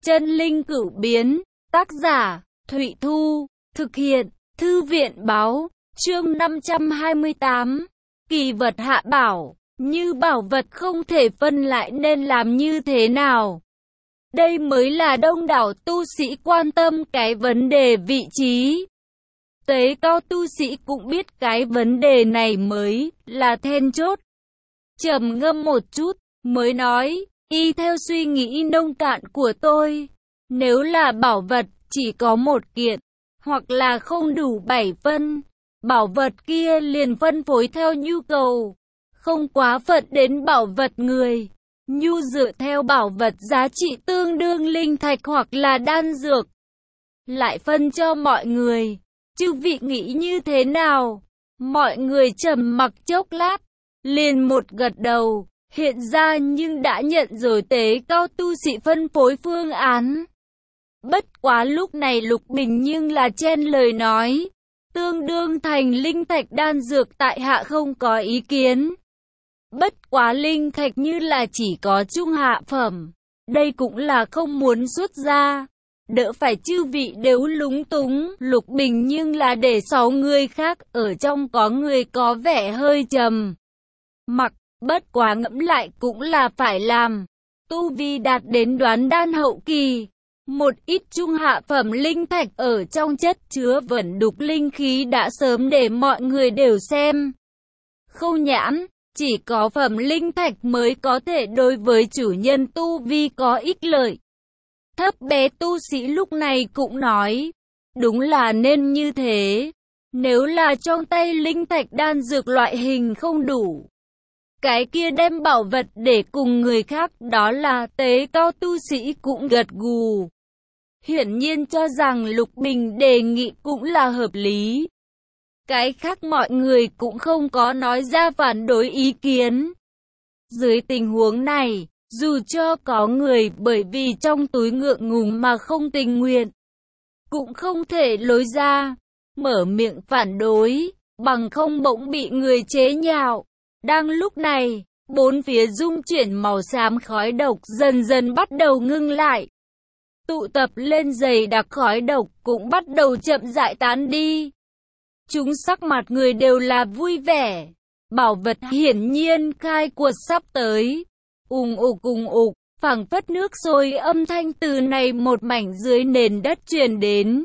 Chân linh cửu biến, tác giả, Thụy Thu, thực hiện, Thư viện báo, chương 528, kỳ vật hạ bảo, như bảo vật không thể phân lại nên làm như thế nào? Đây mới là đông đảo tu sĩ quan tâm cái vấn đề vị trí. Tế cao tu sĩ cũng biết cái vấn đề này mới là then chốt. Trầm ngâm một chút, mới nói, y theo suy nghĩ nông cạn của tôi, nếu là bảo vật chỉ có một kiện, hoặc là không đủ 7 phân, bảo vật kia liền phân phối theo nhu cầu, không quá phận đến bảo vật người. Nhu dựa theo bảo vật giá trị tương đương linh thạch hoặc là đan dược, lại phân cho mọi người. Chư vị nghĩ như thế nào? Mọi người trầm mặc chốc lát, liền một gật đầu, hiện ra nhưng đã nhận rồi tế cao tu sĩ phân phối phương án. Bất quá lúc này Lục Bình nhưng là chen lời nói, tương đương thành linh thạch đan dược tại hạ không có ý kiến. Bất quá linh thạch như là chỉ có trung hạ phẩm, đây cũng là không muốn xuất ra, đỡ phải chư vị đều lúng túng. Lục Bình nhưng là để 6 người khác ở trong có người có vẻ hơi trầm mặc, bất quá ngẫm lại cũng là phải làm. Tu vi đạt đến đoán đan hậu kỳ, một ít trung hạ phẩm linh thạch ở trong chất chứa vẩn đục linh khí đã sớm để mọi người đều xem. Không nhãn, chỉ có phẩm linh thạch mới có thể đối với chủ nhân tu vi có ích lợi. Thấp bé tu sĩ lúc này cũng nói, đúng là nên như thế. Nếu là trong tay linh thạch đan dược loại hình không đủ, cái kia đem bảo vật để cùng người khác, đó là tế cao tu sĩ cũng gật gù. Hiển nhiên cho rằng Lục Bình đề nghị cũng là hợp lý. Cái khác mọi người cũng không có nói ra phản đối ý kiến. Dưới tình huống này, dù cho có người bởi vì trong túi ngượng ngùng mà không tình nguyện, cũng không thể lối ra, mở miệng phản đối, bằng không bỗng bị người chế nhạo. Đang lúc này, bốn phía dung chuyển màu xám khói độc dần dần bắt đầu ngưng lại. Tụ tập lên dày đặc khói độc cũng bắt đầu chậm rãi tán đi. Chúng sắc mặt người đều là vui vẻ. Bảo vật hiển nhiên khai cuộc sắp tới. Ùng ục, phảng phất nước sôi âm thanh từ này một mảnh dưới nền đất truyền đến.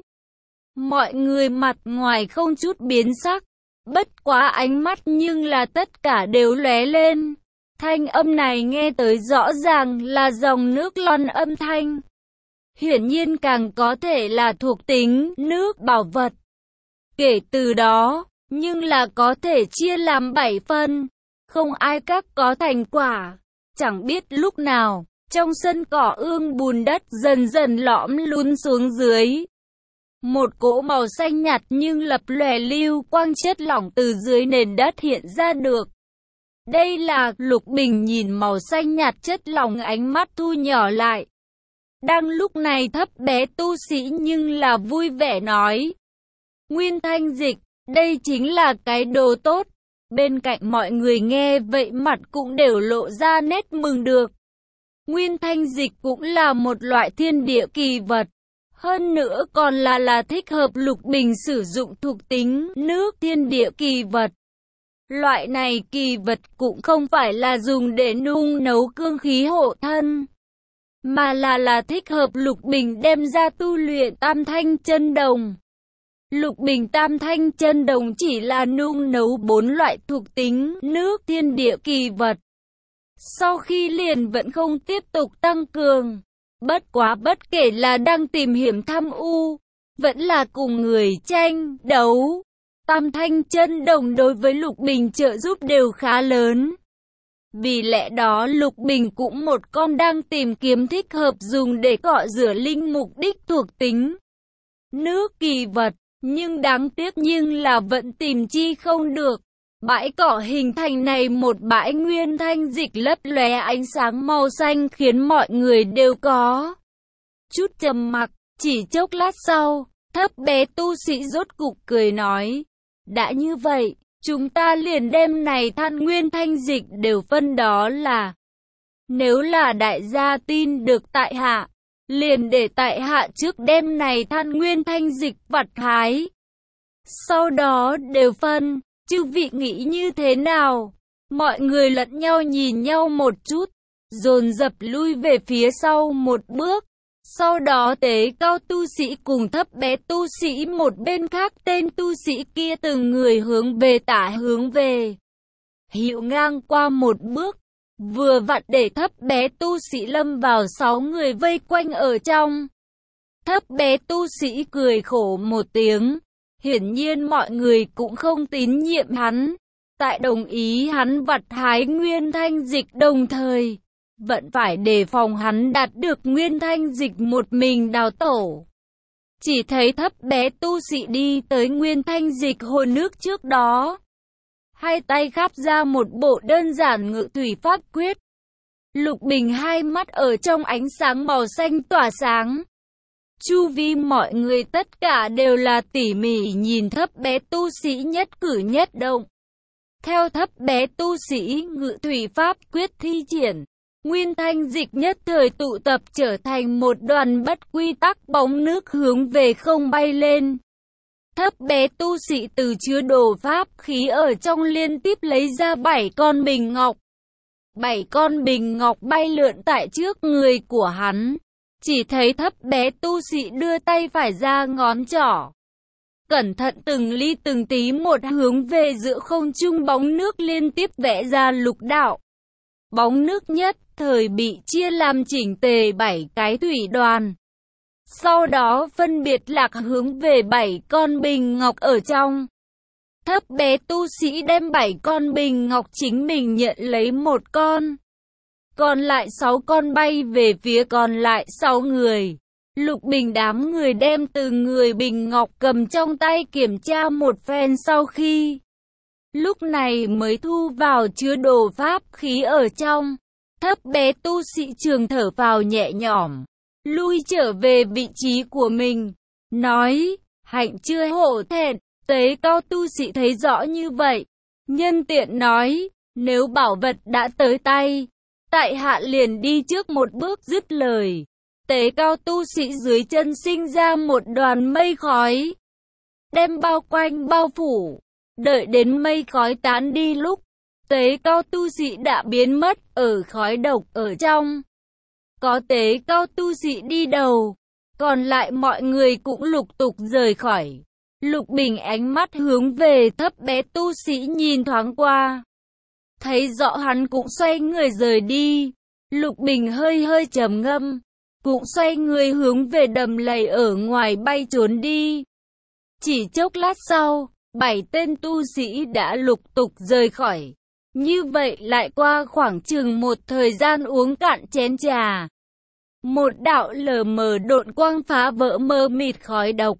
Mọi người mặt ngoài không chút biến sắc, bất quá ánh mắt nhưng là tất cả đều lóe lên. Thanh âm này nghe tới rõ ràng là dòng nước lon âm thanh. Hiển nhiên càng có thể là thuộc tính nước bảo vật. Kể từ đó, nhưng là có thể chia làm 7 phân, không ai các có thành quả. Chẳng biết lúc nào, trong sân cỏ ương bùn đất dần dần lõm lún xuống dưới. Một cỗ màu xanh nhạt nhưng lập lòe lưu quang chất lỏng từ dưới nền đất hiện ra được. Đây là Lục Bình nhìn màu xanh nhạt chất lỏng, ánh mắt thu nhỏ lại. Đang lúc này thấp bé tu sĩ nhưng là vui vẻ nói, Nguyên Thanh Dịch, đây chính là cái đồ tốt. Bên cạnh mọi người nghe vậy mặt cũng đều lộ ra nét mừng được. Nguyên Thanh Dịch cũng là một loại thiên địa kỳ vật. Hơn nữa còn là thích hợp Lục Bình sử dụng thuộc tính nước thiên địa kỳ vật. Loại này kỳ vật cũng không phải là dùng để nung nấu cương khí hộ thân, mà là thích hợp Lục Bình đem ra tu luyện Tam Thanh Chân Đồng. Lục Bình Tam Thanh Chân Đồng chỉ là nung nấu 4 loại thuộc tính nước thiên địa kỳ vật. Sau khi liền vẫn không tiếp tục tăng cường. Bất quá bất kể là đang tìm hiểm tham u, vẫn là cùng người tranh đấu, Tam Thanh Chân Đồng đối với Lục Bình trợ giúp đều khá lớn. Vì lẽ đó Lục Bình cũng một con đang tìm kiếm thích hợp dùng để cọ rửa linh mục đích thuộc tính nước kỳ vật, nhưng đáng tiếc nhưng là vẫn tìm chi không được. Bãi cỏ hình thành này một bãi nguyên thanh dịch lấp lóe ánh sáng màu xanh khiến mọi người đều có chút trầm mặc. Chỉ chốc lát sau, thấp bé tu sĩ rốt cục cười nói, đã như vậy, chúng ta liền đem này than nguyên thanh dịch đều phân, đó là nếu là đại gia tin được tại hạ, liền để tại hạ trước đêm này than nguyên thanh dịch vặt hái. Sau đó đều phân, chư vị nghĩ như thế nào? Mọi người lẫn nhau nhìn nhau một chút, dồn dập lui về phía sau một bước. Sau đó Tế Cao tu sĩ cùng Thấp Bé tu sĩ một bên khác tên tu sĩ kia từng người hướng về tả hướng về. Hiệu ngang qua một bước, vừa vặn để Thấp Bé tu sĩ lâm vào 6 người vây quanh ở trong. Thấp Bé tu sĩ cười khổ một tiếng, hiển nhiên mọi người cũng không tín nhiệm hắn, tại đồng ý hắn vặt hái nguyên thanh dịch đồng thời vẫn phải đề phòng hắn đạt được nguyên thanh dịch một mình đào tổ. Chỉ thấy Thấp Bé tu sĩ đi tới nguyên thanh dịch hồ nước trước đó, hai tay khắp ra một bộ đơn giản ngự thủy pháp quyết. Lục Bình hai mắt ở trong ánh sáng màu xanh tỏa sáng. Chu vi mọi người tất cả đều là tỉ mỉ nhìn Thấp Bé tu sĩ nhất cử nhất động. Theo Thấp Bé tu sĩ ngự thủy pháp quyết thi triển, nguyên thanh dịch nhất thời tụ tập trở thành một đoàn bất quy tắc bóng nước hướng về không bay lên. Thấp Bé tu sĩ từ chứa đồ pháp khí ở trong liên tiếp lấy ra 7 con bình ngọc. 7 con bình ngọc bay lượn tại trước người của hắn. Chỉ thấy Thấp Bé tu sĩ đưa tay phải ra ngón trỏ, cẩn thận từng ly từng tí một hướng về giữa không trung bóng nước liên tiếp vẽ ra lục đạo. Bóng nước nhất thời bị chia làm chỉnh tề 7 cái thủy đoàn. Sau đó phân biệt lạc hướng về 7 con bình ngọc ở trong. Thấp Bé tu sĩ đem 7 con bình ngọc chính mình nhận lấy một con. Còn lại 6 con bay về phía còn lại 6 người. Lục Bình đám người đem từng người bình ngọc cầm trong tay kiểm tra một phen sau khi lúc này mới thu vào chứa đồ pháp khí ở trong. Thấp Bé tu sĩ trường thở vào nhẹ nhõm, lui trở về vị trí của mình, nói, hạnh chưa hổ thẹn. Tế Cao tu sĩ thấy rõ như vậy, nhân tiện nói, nếu bảo vật đã tới tay, tại hạ liền đi trước một bước. Dứt lời, Tế Cao tu sĩ dưới chân sinh ra một đoàn mây khói, đem bao quanh bao phủ. Đợi đến mây khói tán đi lúc, Tế Cao tu sĩ đã biến mất ở khói độc ở trong. Có Tế Cao tu sĩ đi đầu, còn lại mọi người cũng lục tục rời khỏi. Lục Bình ánh mắt hướng về Thấp Bé tu sĩ nhìn thoáng qua, thấy rõ hắn cũng xoay người rời đi. Lục Bình hơi hơi trầm ngâm, cũng xoay người hướng về đầm lầy ở ngoài bay trốn đi. Chỉ chốc lát sau, 7 tên tu sĩ đã lục tục rời khỏi. Như vậy lại qua khoảng chừng một thời gian uống cạn chén trà. Một đạo lờ mờ độn quang phá vỡ mơ mịt khói độc,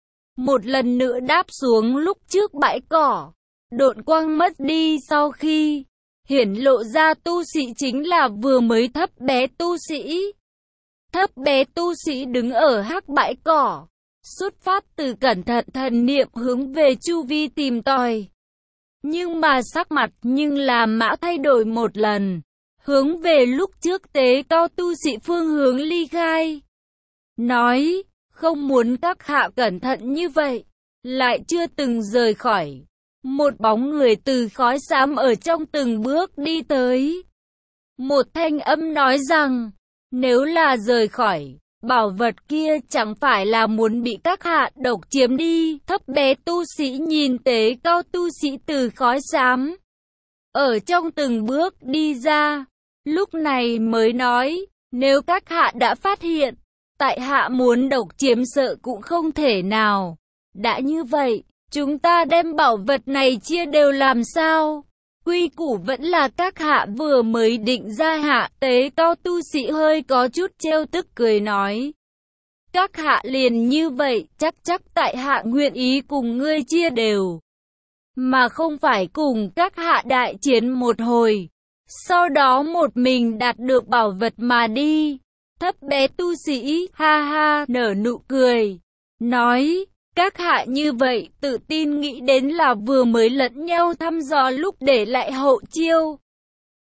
một lần nữa đáp xuống lúc trước bãi cỏ. Độn quang mất đi sau khi hiển lộ ra tu sĩ chính là vừa mới Thấp Bé tu sĩ. Thấp Bé tu sĩ đứng ở hắc bãi cỏ, xuất phát từ cẩn thận thần niệm hướng về chu vi tìm tòi. Nhưng mà sắc mặt nhưng là mã thay đổi một lần, hướng về lúc trước Tế Cao tu sĩ phương hướng ly khai. Nói, không muốn các hạ cẩn thận như vậy, lại chưa từng rời khỏi. Một bóng người từ khói xám ở trong từng bước đi tới. Một thanh âm nói rằng, nếu là rời khỏi, bảo vật kia chẳng phải là muốn bị các hạ độc chiếm đi. Thấp Bé tu sĩ nhìn Tế Cao tu sĩ từ khói xám ở trong từng bước đi ra, lúc này mới nói, nếu các hạ đã phát hiện, tại hạ muốn độc chiếm sợ cũng không thể nào. Đã như vậy, chúng ta đem bảo vật này chia đều làm sao? Quy củ vẫn là các hạ vừa mới định ra hạ. Tế Cao tu sĩ hơi có chút trêu tức cười nói, các hạ liền như vậy, chắc tại hạ nguyện ý cùng ngươi chia đều, mà không phải cùng các hạ đại chiến một hồi, sau đó một mình đạt được bảo vật mà đi. Thấp Bé tu sĩ ha ha nở nụ cười, nói, các hạ như vậy tự tin nghĩ đến là vừa mới lẫn nhau thăm dò lúc để lại hậu chiêu.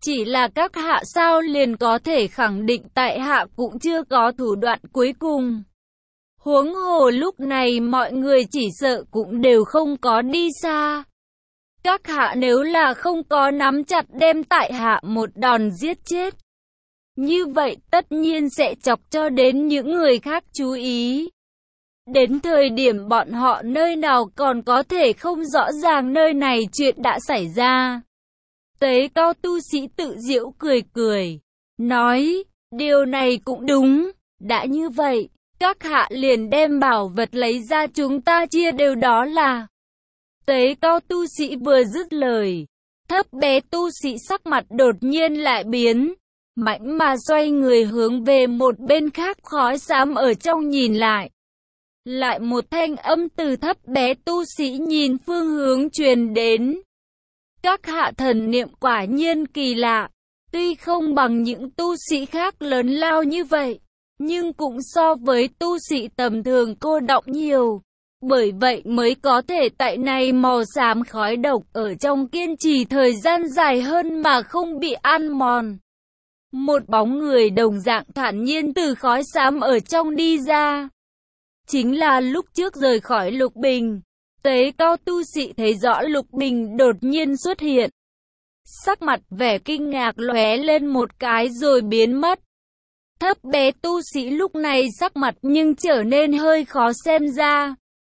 Chỉ là các hạ sao liền có thể khẳng định tại hạ cũng chưa có thủ đoạn cuối cùng. Huống hồ lúc này mọi người chỉ sợ cũng đều không có đi xa. Các hạ nếu là không có nắm chặt đem tại hạ một đòn giết chết, như vậy tất nhiên sẽ chọc cho đến những người khác chú ý. Đến thời điểm bọn họ nơi nào còn có thể không rõ ràng nơi này chuyện đã xảy ra. Tế cao tu sĩ tự giễu cười cười, nói, điều này cũng đúng, đã như vậy, các hạ liền đem bảo vật lấy ra chúng ta chia đều đó là. Tế cao tu sĩ vừa dứt lời, thấp bé tu sĩ sắc mặt đột nhiên lại biến, mạnh mà xoay người hướng về một bên khác khói xám ở trong nhìn lại. Lại một thanh âm từ thấp bé tu sĩ nhìn phương hướng truyền đến. Các hạ thần niệm quả nhiên kỳ lạ, tuy không bằng những tu sĩ khác lớn lao như vậy, nhưng cũng so với tu sĩ tầm thường cô đọng nhiều. Bởi vậy mới có thể tại này màu xám khói độc ở trong kiên trì thời gian dài hơn mà không bị ăn mòn. Một bóng người đồng dạng thản nhiên từ khói xám ở trong đi ra. Chính là lúc trước rời khỏi Lục Bình. Tế cao tu sĩ thấy rõ Lục Bình đột nhiên xuất hiện. Sắc mặt vẻ kinh ngạc lóe lên một cái rồi biến mất. Thấp bé tu sĩ lúc này sắc mặt nhưng trở nên hơi khó xem ra.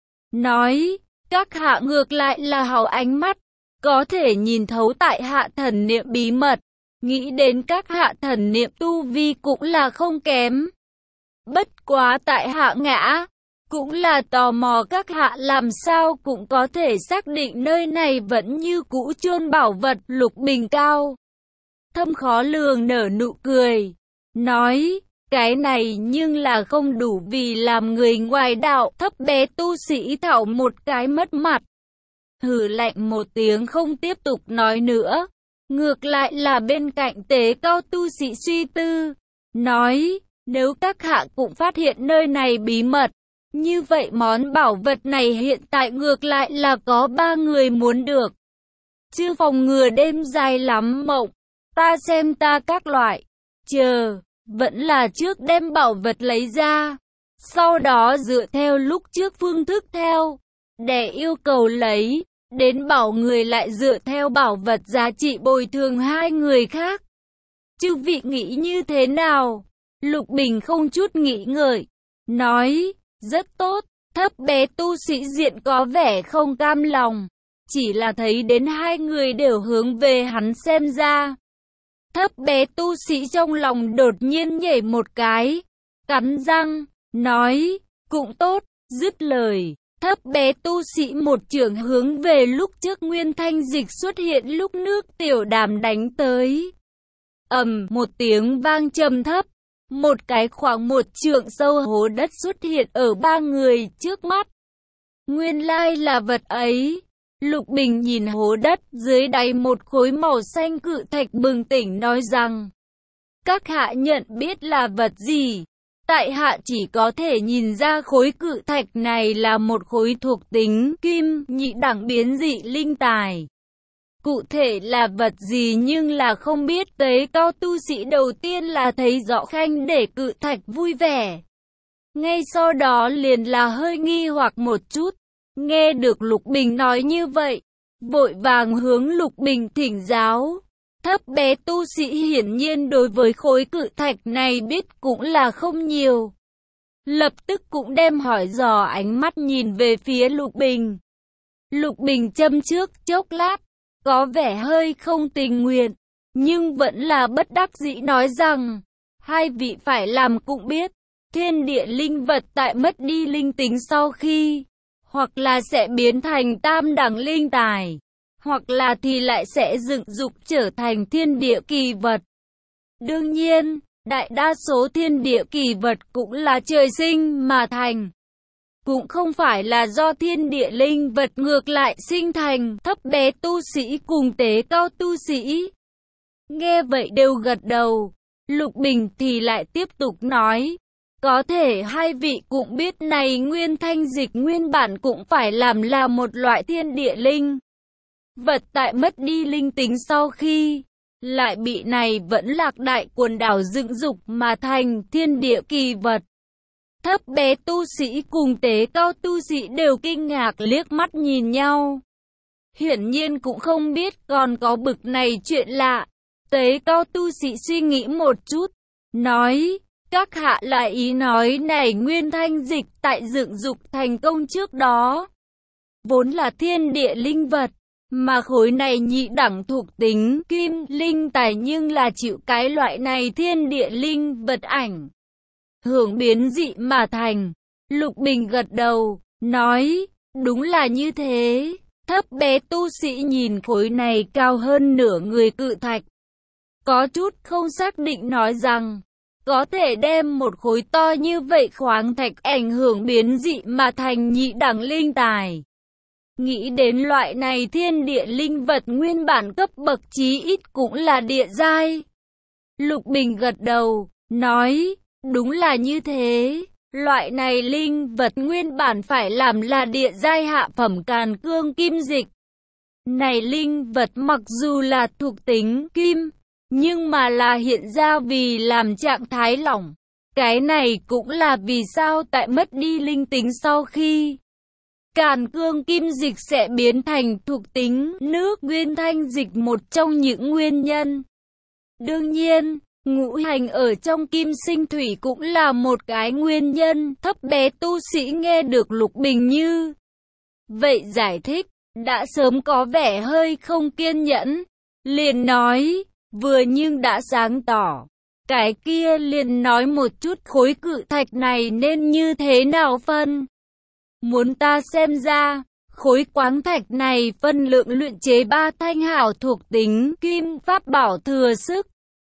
Nói, các hạ ngược lại là hào ánh mắt, có thể nhìn thấu tại hạ thần niệm bí mật. Nghĩ đến các hạ thần niệm tu vi cũng là không kém. Bất quá tại hạ ngã, cũng là tò mò các hạ làm sao cũng có thể xác định nơi này vẫn như cũ chôn bảo vật Lục Bình cao. Thâm khó lường nở nụ cười, nói, cái này nhưng là không đủ vì làm người ngoài đạo. Thấp bé tu sĩ thảo một cái mất mặt, hừ lạnh một tiếng không tiếp tục nói nữa. Ngược lại là bên cạnh tế cao tu sĩ suy tư, nói, nếu các hạ cũng phát hiện nơi này bí mật, như vậy món bảo vật này hiện tại ngược lại là có 3 người muốn được. Chứ phòng ngừa đêm dài lắm mộng, ta xem ta các loại, chờ, vẫn là trước đem bảo vật lấy ra, sau đó dựa theo lúc trước phương thức theo, để yêu cầu lấy, đến bảo người lại dựa theo bảo vật giá trị bồi thường 2 người khác. Chư vị nghĩ như thế nào? Lục Bình không chút nghĩ ngợi, nói, rất tốt. Thấp bé tu sĩ diện có vẻ không cam lòng, chỉ là thấy đến 2 người đều hướng về hắn xem ra. Thấp bé tu sĩ trong lòng đột nhiên nhảy một cái, cắn răng, nói, cũng tốt, dứt lời. Thấp bé tu sĩ một chưởng hướng về lúc trước Nguyên Thanh Dịch xuất hiện lúc nước tiểu đàm đánh tới. Ầm, một tiếng vang trầm thấp, một cái khoảng 1 trượng sâu hố đất xuất hiện ở 3 người trước mắt. Nguyên lai là vật ấy. Lục Bình nhìn hố đất dưới đáy một khối màu xanh cự thạch bừng tỉnh nói rằng, các hạ nhận biết là vật gì? Tại hạ chỉ có thể nhìn ra khối cự thạch này là một khối thuộc tính kim nhị đẳng biến dị linh tài. Cụ thể là vật gì nhưng là không biết. Tế cao tu sĩ đầu tiên là thấy rõ khanh để cự thạch vui vẻ. Ngay sau đó liền là hơi nghi hoặc một chút. Nghe được Lục Bình nói như vậy, vội vàng hướng Lục Bình thỉnh giáo. Thấp bé tu sĩ hiển nhiên đối với khối cự thạch này biết cũng là không nhiều. Lập tức cũng đem hỏi dò ánh mắt nhìn về phía Lục Bình. Lục Bình châm trước chốc lát, có vẻ hơi không tình nguyện, nhưng vẫn là bất đắc dĩ nói rằng, 2 vị phải làm cũng biết, thiên địa linh vật tại mất đi linh tính sau khi, hoặc là sẽ biến thành tam đẳng linh tài, hoặc là thì lại sẽ dựng dục trở thành thiên địa kỳ vật. Đương nhiên, đại đa số thiên địa kỳ vật cũng là trời sinh mà thành, cũng không phải là do thiên địa linh vật ngược lại sinh thành. Thấp bé tu sĩ cùng tế cao tu sĩ nghe vậy đều gật đầu. Lục Bình thì lại tiếp tục nói, có thể 2 vị cũng biết này Nguyên Thanh Dịch nguyên bản cũng phải làm là một loại thiên địa linh vật tại mất đi linh tính sau khi, lại bị này vẫn lạc đại quần đảo dựng dục mà thành thiên địa kỳ vật. Thấp bé tu sĩ cùng tế cao tu sĩ đều kinh ngạc liếc mắt nhìn nhau. Hiển nhiên cũng không biết còn có bực này chuyện lạ. Tế cao tu sĩ suy nghĩ một chút, nói, các hạ lại ý nói này nguyên thanh dịch tại dựng dục thành công trước đó. Vốn là thiên địa linh vật, mà khối này nhị đẳng thuộc tính kim linh tài nhưng là chịu cái loại này thiên địa linh vật ảnh hưởng biến dị mà thành. Lục Bình gật đầu, nói, đúng là như thế. Thấp bé tu sĩ nhìn khối này cao hơn nửa người cự thạch, có chút không xác định nói rằng, có thể đem một khối to như vậy khoáng thạch ảnh hưởng biến dị mà thành nhị đẳng linh tài. Nghĩ đến loại này thiên địa linh vật nguyên bản cấp bậc chí ít cũng là địa giai. Lục Bình gật đầu, nói, đúng là như thế. Loại này linh vật nguyên bản phải làm là địa giai hạ phẩm càn cương kim dịch. Này linh vật mặc dù là thuộc tính kim, nhưng mà là hiện ra vì làm trạng thái lỏng. Cái này cũng là vì sao tại mất đi linh tính sau khi càn cương kim dịch sẽ biến thành thuộc tính nước nguyên thanh dịch một trong những nguyên nhân. Đương nhiên, ngũ hành ở trong kim sinh thủy cũng là một cái nguyên nhân. Thấp bé tu sĩ nghe được Lục Bình như vậy giải thích, đã sớm có vẻ hơi không kiên nhẫn, liền nói, vừa nhưng đã sáng tỏ. Cái kia liền nói một chút khối cự thạch này nên như thế nào phân. Muốn ta xem ra, khối quáng thạch này phân lượng luyện chế 3 thanh hảo thuộc tính kim pháp bảo thừa sức.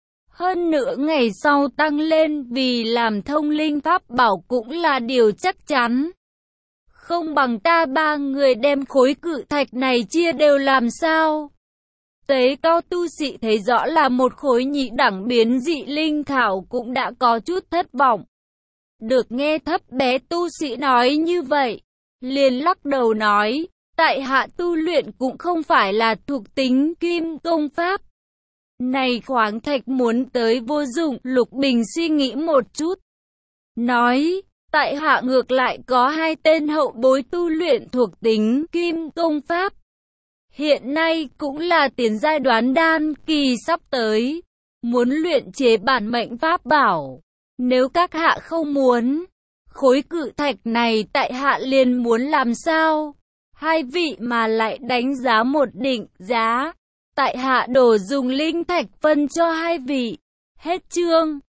Hơn nữa ngày sau tăng lên vì làm thông linh pháp bảo cũng là điều chắc chắn. Không bằng ta 3 người đem khối cự thạch này chia đều làm sao? Tế cao tu sĩ thấy rõ là một khối nhị đẳng biến dị linh thảo cũng đã có chút thất vọng. Được nghe thấp bé tu sĩ nói như vậy, liền lắc đầu nói, tại hạ tu luyện cũng không phải là thuộc tính kim công pháp. Này khoáng thạch muốn tới vô dụng. Lục Bình suy nghĩ một chút, nói, tại hạ ngược lại có 2 tên hậu bối tu luyện thuộc tính kim công pháp. Hiện nay cũng là tiền giai đoán đan kỳ sắp tới, muốn luyện chế bản mệnh pháp bảo. Nếu các hạ không muốn, khối cự thạch này tại hạ liền muốn làm sao? 2 vị mà lại đánh giá một định giá. Tại hạ đổ dùng linh thạch phân cho 2 vị. Hết chương.